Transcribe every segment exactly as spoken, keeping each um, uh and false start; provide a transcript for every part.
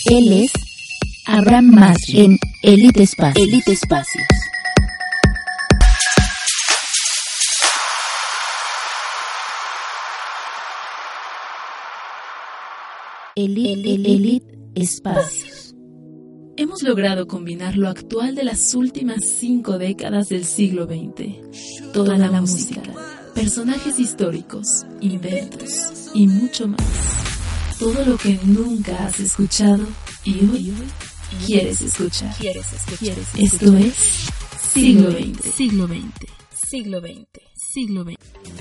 Él es Abraham Masri en Elite Espacios. Elite Espacios. Elite, Elite Espacios. Hemos logrado combinar lo actual de las últimas cinco décadas del siglo veinte. Toda la música, personajes históricos, inventos y mucho más. Todo lo que nunca has escuchado y hoy quieres escuchar. ¿Quieres escuchar? Esto es Siglo veinte. Siglo veinte. Siglo veinte. Siglo veinte.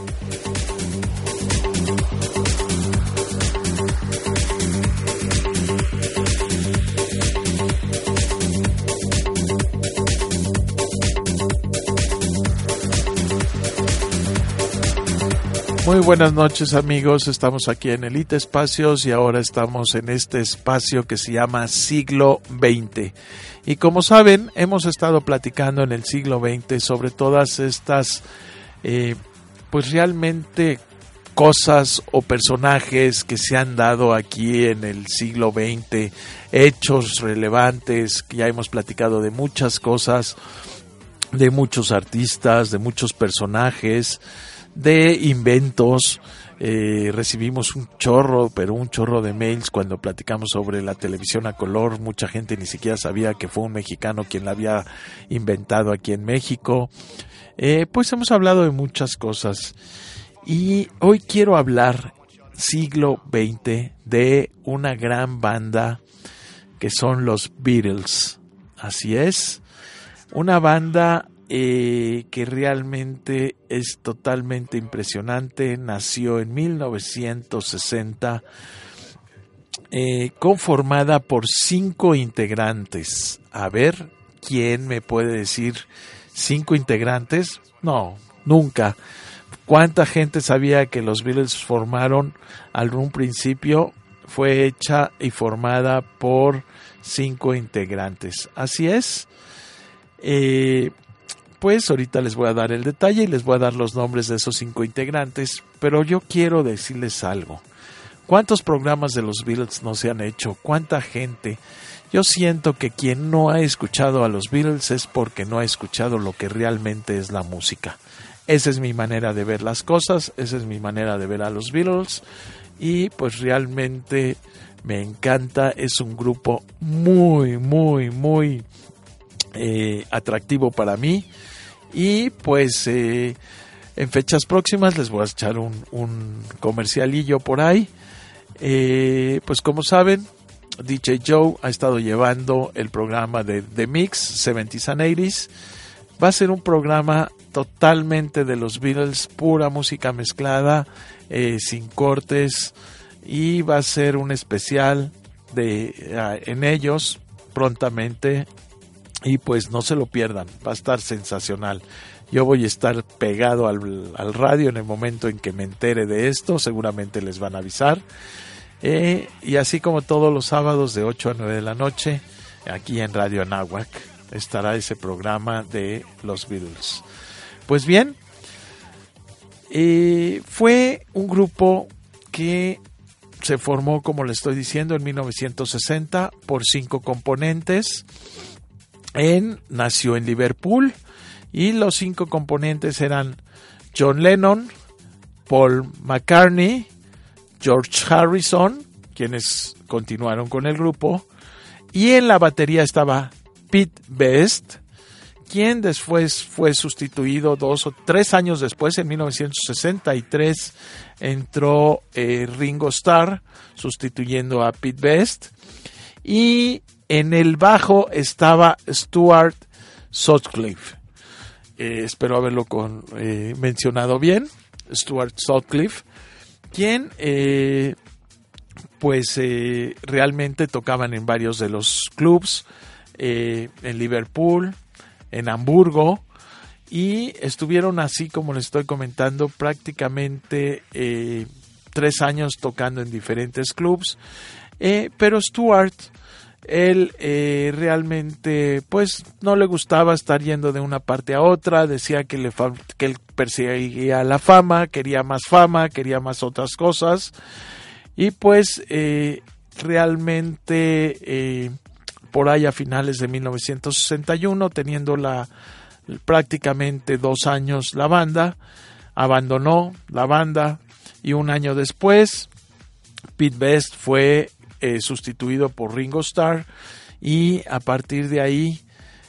Muy buenas noches, amigos, estamos aquí en Elite Espacios y ahora estamos en este espacio que se llama Siglo veinte. Y como saben, hemos estado platicando en el siglo veinte sobre todas estas, eh, pues realmente cosas o personajes que se han dado aquí en el siglo veinte, hechos relevantes, que ya hemos platicado de muchas cosas, de muchos artistas, de muchos personajes, de inventos. Eh, recibimos un chorro, pero un chorro de mails cuando platicamos sobre la televisión a color. Mucha gente ni siquiera sabía que fue un mexicano quien la había inventado aquí en México. Eh, pues hemos hablado de muchas cosas y hoy quiero hablar, siglo veinte, de una gran banda que son los Beatles. Así es, una banda Eh, que realmente es totalmente impresionante. Nació en mil novecientos sesenta, eh, conformada por cinco integrantes. A ver, ¿quién me puede decir cinco integrantes? No, nunca. ¿Cuánta gente sabía que los Beatles formaron algún principio? Fue hecha y formada por cinco integrantes. Así es. Eh, Pues ahorita les voy a dar el detalle y les voy a dar los nombres de esos cinco integrantes, pero yo quiero decirles algo. ¿Cuántos programas de los Beatles no se han hecho? ¿Cuánta gente? Yo siento que quien no ha escuchado a los Beatles es porque no ha escuchado lo que realmente es la música. Esa es mi manera de ver las cosas, esa es mi manera de ver a los Beatles y pues realmente me encanta. Es un grupo muy, muy, muy eh, atractivo para mí. Y pues eh, en fechas próximas les voy a echar un, un comercialillo por ahí. Eh, pues como saben, D J Joe ha estado llevando el programa de The Mix, seventies and eighties. Va a ser un programa totalmente de los Beatles, pura música mezclada, eh, sin cortes. Y va a ser un especial de uh, en ellos prontamente. Y pues no se lo pierdan, va a estar sensacional. Yo voy a estar pegado al, al radio en el momento en que me entere de esto, seguramente les van a avisar. Eh, y así como todos los sábados de ocho a nueve de la noche, aquí en Radio Anáhuac, estará ese programa de los Beatles. Pues bien, eh, fue un grupo que se formó, como le estoy diciendo, en mil novecientos sesenta por cinco componentes. En, nació en Liverpool y los cinco componentes eran John Lennon, Paul McCartney, George Harrison, quienes continuaron con el grupo, y en la batería estaba Pete Best, quien después fue sustituido dos o tres años después, en mil novecientos sesenta y tres entró eh, Ringo Starr sustituyendo a Pete Best, y en el bajo estaba Stuart Sutcliffe. Eh, espero haberlo con, eh, mencionado bien. Stuart Sutcliffe, quien eh, pues eh, realmente tocaban en varios de los clubs, eh, en Liverpool, en Hamburgo, y estuvieron así como les estoy comentando prácticamente eh, tres años tocando en diferentes clubs. Eh, pero Stuart, él eh, realmente pues no le gustaba estar yendo de una parte a otra, decía que, le fa- que él perseguía la fama, quería más fama, quería más otras cosas, y pues eh, realmente eh, por ahí a finales de mil novecientos sesenta y uno, teniendo la prácticamente dos años la banda, abandonó la banda y un año después Pete Best fue eh, sustituido por Ringo Starr y a partir de ahí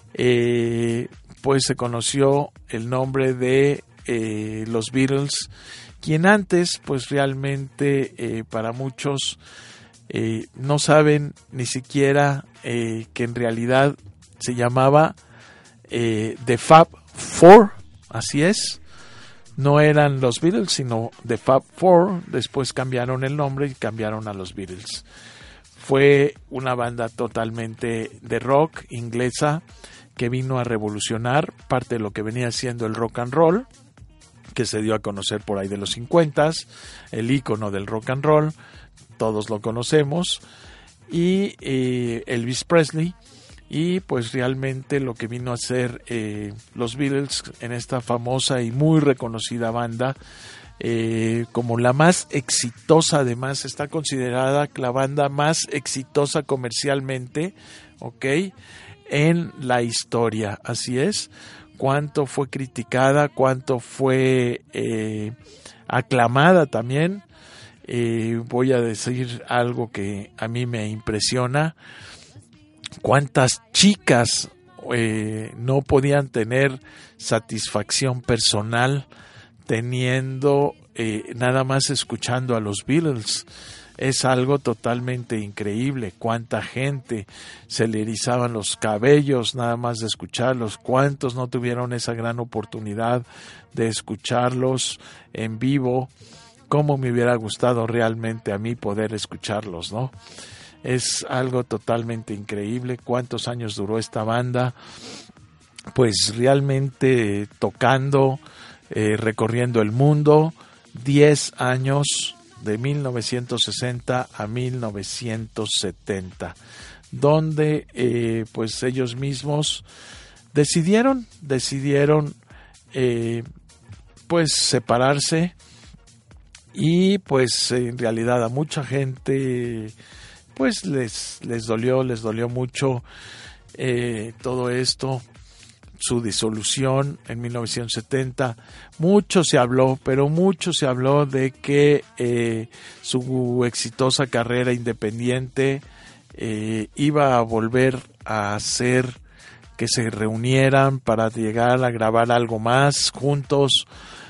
eh, pues se conoció el nombre de eh, los Beatles, quien antes pues realmente eh, para muchos eh, no saben ni siquiera eh, que en realidad se llamaba eh, The Fab Four, así es. No eran los Beatles, sino The Fab Four. Después cambiaron el nombre y cambiaron a los Beatles. Fue una banda totalmente de rock inglesa que vino a revolucionar parte de lo que venía siendo el rock and roll, que se dio a conocer por ahí de los cincuentas, el ícono del rock and roll, todos lo conocemos, y eh, Elvis Presley. Y pues realmente lo que vino a hacer eh, los Beatles en esta famosa y muy reconocida banda, eh, como la más exitosa, además está considerada la banda más exitosa comercialmente, ok, en la historia, así es. Cuánto fue criticada, cuánto fue eh, aclamada también. Eh, voy a decir algo que a mí me impresiona. Cuántas chicas eh, no podían tener satisfacción personal teniendo eh, nada más escuchando a los Beatles. Es algo totalmente increíble. Cuánta gente se le erizaban los cabellos nada más de escucharlos. Cuántos no tuvieron esa gran oportunidad de escucharlos en vivo. Cómo me hubiera gustado realmente a mí poder escucharlos, ¿no? Es algo totalmente increíble. ¿Cuántos años duró esta banda? Pues realmente tocando, eh, recorriendo el mundo, diez años, de mil novecientos sesenta a mil novecientos setenta, donde eh, pues ellos mismos decidieron, decidieron eh, pues separarse y pues en realidad a mucha gente pues les, les dolió, les dolió mucho eh, todo esto, su disolución en mil novecientos setenta. Mucho se habló, pero mucho se habló de que eh, su exitosa carrera independiente eh, iba a volver a hacer que se reunieran para llegar a grabar algo más juntos,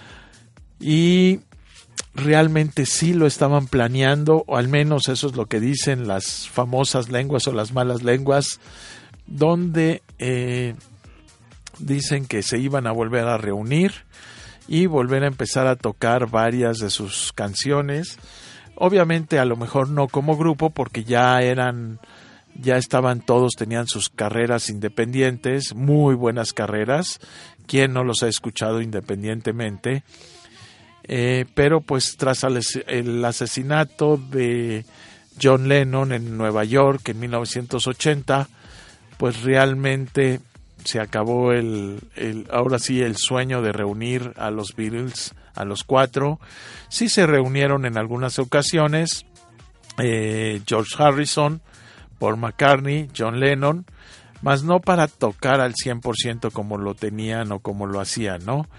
y realmente sí lo estaban planeando, o al menos eso es lo que dicen las famosas lenguas o las malas lenguas, donde eh, dicen que se iban a volver a reunir y volver a empezar a tocar varias de sus canciones. Obviamente a lo mejor no como grupo, porque ya eran, ya estaban todos, tenían sus carreras independientes, muy buenas carreras. ¿Quién no los ha escuchado independientemente? Eh, pero pues tras el asesinato de John Lennon en Nueva York en mil novecientos ochenta, pues realmente se acabó el, el ahora sí el sueño de reunir a los Beatles, a los cuatro. Sí se reunieron en algunas ocasiones, eh, George Harrison, Paul McCartney, John Lennon, mas no para tocar al cien por ciento como lo tenían o como lo hacían, ¿no?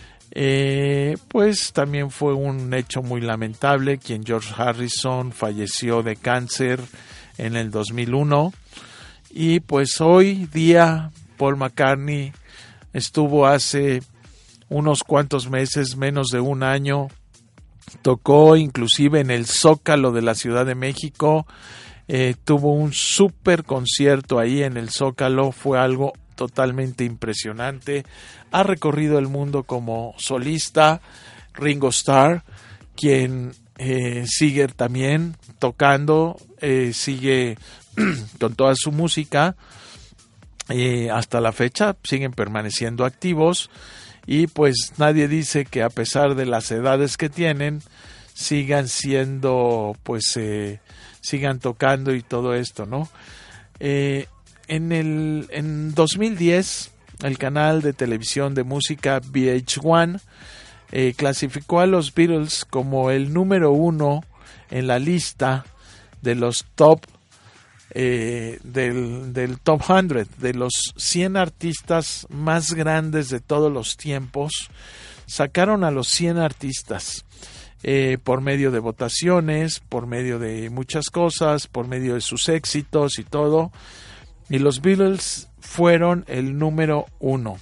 Eh, pues también fue un hecho muy lamentable, quien George Harrison falleció de cáncer en el dos mil uno, y pues hoy día Paul McCartney estuvo hace unos cuantos meses, menos de un año, tocó inclusive en el Zócalo de la Ciudad de México, eh, tuvo un súper concierto ahí en el Zócalo, fue algo totalmente impresionante. Ha recorrido el mundo como solista. Ringo Starr, quien eh, sigue también tocando, eh, sigue con toda su música, eh, hasta la fecha siguen permaneciendo activos, y pues nadie dice que a pesar de las edades que tienen sigan siendo, pues eh, sigan tocando y todo esto, ¿no? Eh, en el en dos mil diez el canal de televisión de música V H uno eh, clasificó a los Beatles como el número uno en la lista de los top eh, del, del top cien, de los cien artistas más grandes de todos los tiempos. Sacaron a los cien artistas eh, por medio de votaciones, por medio de muchas cosas, por medio de sus éxitos y todo, y los Beatles fueron el número uno.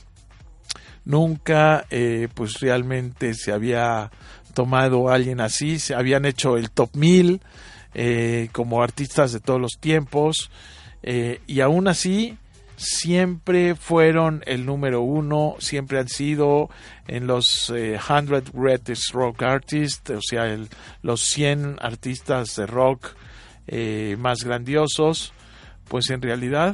Nunca eh, pues realmente se había tomado a alguien así, se habían hecho el top mil eh, como artistas de todos los tiempos, eh, y aún así siempre fueron el número uno, siempre han sido en los eh, cien Greatest Rock Artists, o sea, el, los cien artistas de rock eh, más grandiosos. Pues en realidad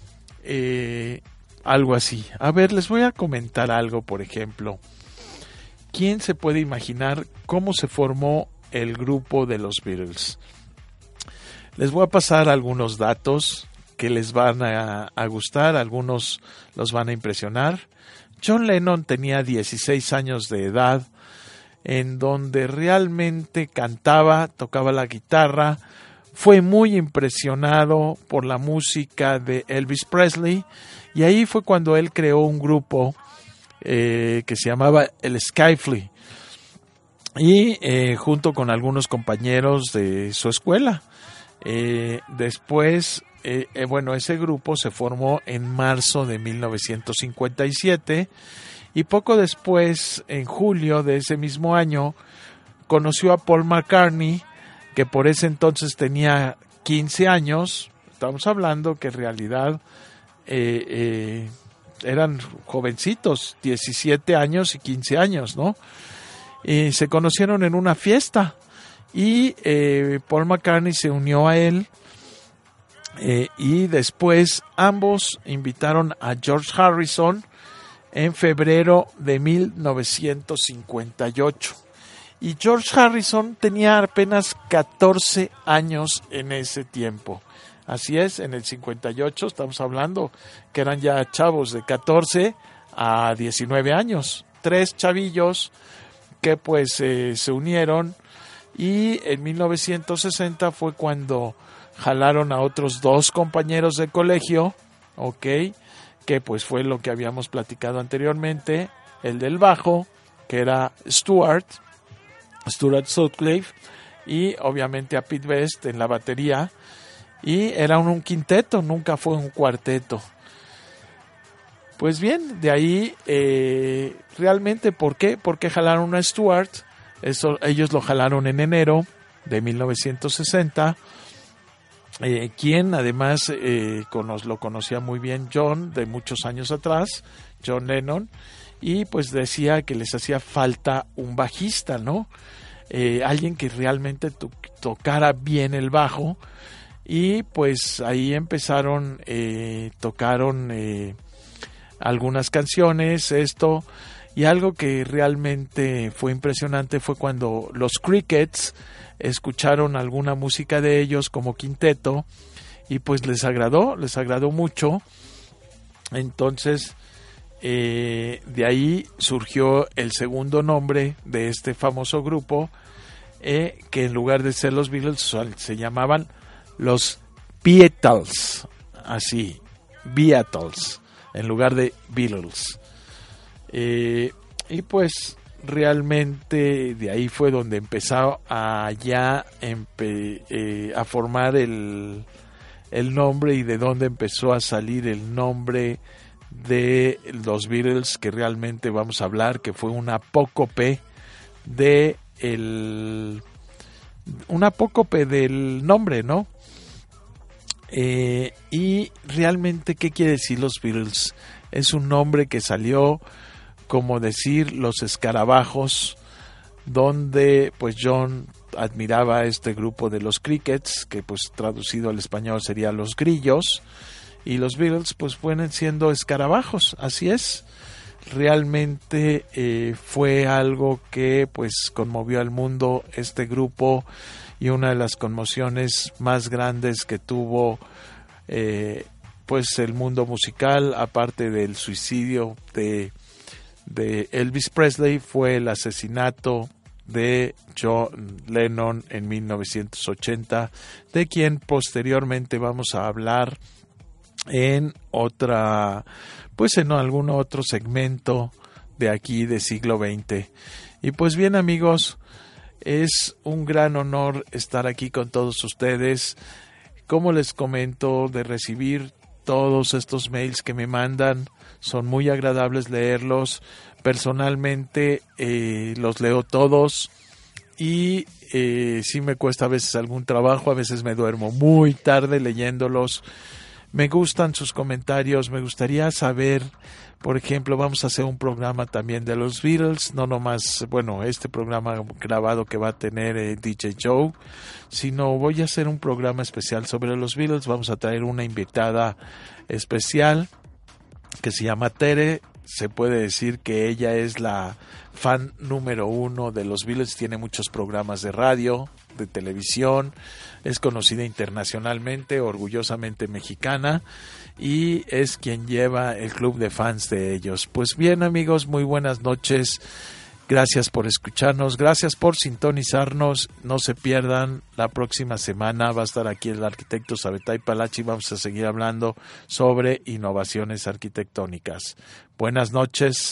eh, algo así. A ver, les voy a comentar algo, por ejemplo. ¿Quién se puede imaginar cómo se formó el grupo de los Beatles? Les voy a pasar algunos datos que les van a, a gustar, algunos los van a impresionar. John Lennon tenía dieciséis años de edad, en donde realmente cantaba, tocaba la guitarra. Fue muy impresionado por la música de Elvis Presley, y ahí fue cuando él creó un grupo eh, que se llamaba el Skyfly, y eh, junto con algunos compañeros de su escuela. Eh, después, eh, eh, bueno, ese grupo se formó en marzo de mil novecientos cincuenta y siete, y poco después, en julio de ese mismo año, conoció a Paul McCartney, que por ese entonces tenía quince años. Estamos hablando que en realidad eh, eh, eran jovencitos, diecisiete años y quince años, ¿no? Y se conocieron en una fiesta, y eh, Paul McCartney se unió a él, eh, y después ambos invitaron a George Harrison en febrero de mil novecientos cincuenta y ocho. Y George Harrison tenía apenas catorce años en ese tiempo. Así es, en el cincuenta y ocho estamos hablando que eran ya chavos de catorce a diecinueve años. Tres chavillos que pues eh, se unieron, y en mil novecientos sesenta fue cuando jalaron a otros dos compañeros de colegio, ok, que pues fue lo que habíamos platicado anteriormente, el del bajo, que era Stuart, Stuart Sutcliffe, y obviamente a Pete Best en la batería, y era un, un quinteto, nunca fue un cuarteto. Pues bien, de ahí eh, realmente, ¿por qué? Porque jalaron a Stuart. Eso, ellos lo jalaron en enero de mil novecientos sesenta, eh, quien además eh, cono- lo conocía muy bien John de muchos años atrás, John Lennon, y pues decía que les hacía falta un bajista, ¿no? Eh, alguien que realmente to- tocara bien el bajo, y pues ahí empezaron, eh, tocaron eh, algunas canciones, esto, y algo que realmente fue impresionante fue cuando los Crickets escucharon alguna música de ellos como quinteto, y pues les agradó, les agradó mucho. Entonces Eh, de ahí surgió el segundo nombre de este famoso grupo, eh, que en lugar de ser los Beatles se llamaban los Beatles, así, Beatles, en lugar de Beatles. Eh, y pues realmente de ahí fue donde empezó a ya empe- eh, a formar el, el nombre, y de donde empezó a salir el nombre de los Beatles, que realmente vamos a hablar, que fue una apócope de el una apócope del nombre, ¿no? Eh, y realmente, ¿qué quiere decir los Beatles? Es un nombre que salió como decir los escarabajos, donde pues John admiraba a este grupo de los Crickets, que pues traducido al español sería los grillos, y los Beatles pues fueron siendo escarabajos, así es. Realmente eh, fue algo que pues conmovió al mundo este grupo, y una de las conmociones más grandes que tuvo eh, pues el mundo musical, aparte del suicidio de, de Elvis Presley, fue el asesinato de John Lennon en mil novecientos ochenta, de quien posteriormente vamos a hablar en otra, pues en algún otro segmento de aquí de siglo veinte. Y pues bien, amigos, es un gran honor estar aquí con todos ustedes. Como les comento, de recibir todos estos mails que me mandan, son muy agradables leerlos. Personalmente eh, los leo todos y eh, sí me cuesta a veces algún trabajo, a veces me duermo muy tarde leyéndolos. Me gustan sus comentarios, me gustaría saber, por ejemplo, vamos a hacer un programa también de los Beatles, no nomás, bueno, este programa grabado que va a tener eh, D J Joe, sino voy a hacer un programa especial sobre los Beatles. Vamos a traer una invitada especial que se llama Tere. Se puede decir que ella es la fan número uno de los Beatles, tiene muchos programas de radio, de televisión, es conocida internacionalmente, orgullosamente mexicana, y es quien lleva el club de fans de ellos. Pues bien, amigos, muy buenas noches. Gracias por escucharnos, gracias por sintonizarnos. No se pierdan, la próxima semana va a estar aquí el arquitecto Sabetay Palachi. Vamos a seguir hablando sobre innovaciones arquitectónicas. Buenas noches.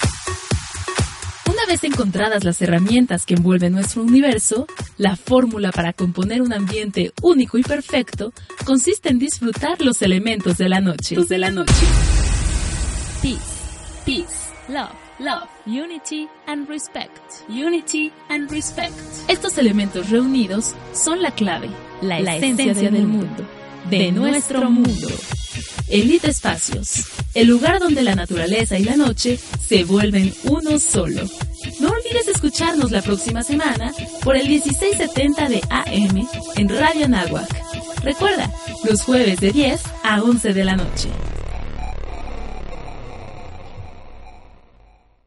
Una vez encontradas las herramientas que envuelven nuestro universo, la fórmula para componer un ambiente único y perfecto consiste en disfrutar los elementos de la noche. De la noche. Peace, peace, love. Love, unity and respect. Unity and respect. Estos elementos reunidos son la clave, la, la esencia, esencia del mundo, de, de nuestro mundo. Elite Espacios, el lugar donde la naturaleza y la noche se vuelven uno solo. No olvides escucharnos la próxima semana por el dieciséis setenta de A M en Radio Anáhuac. Recuerda, los jueves de diez a once de la noche.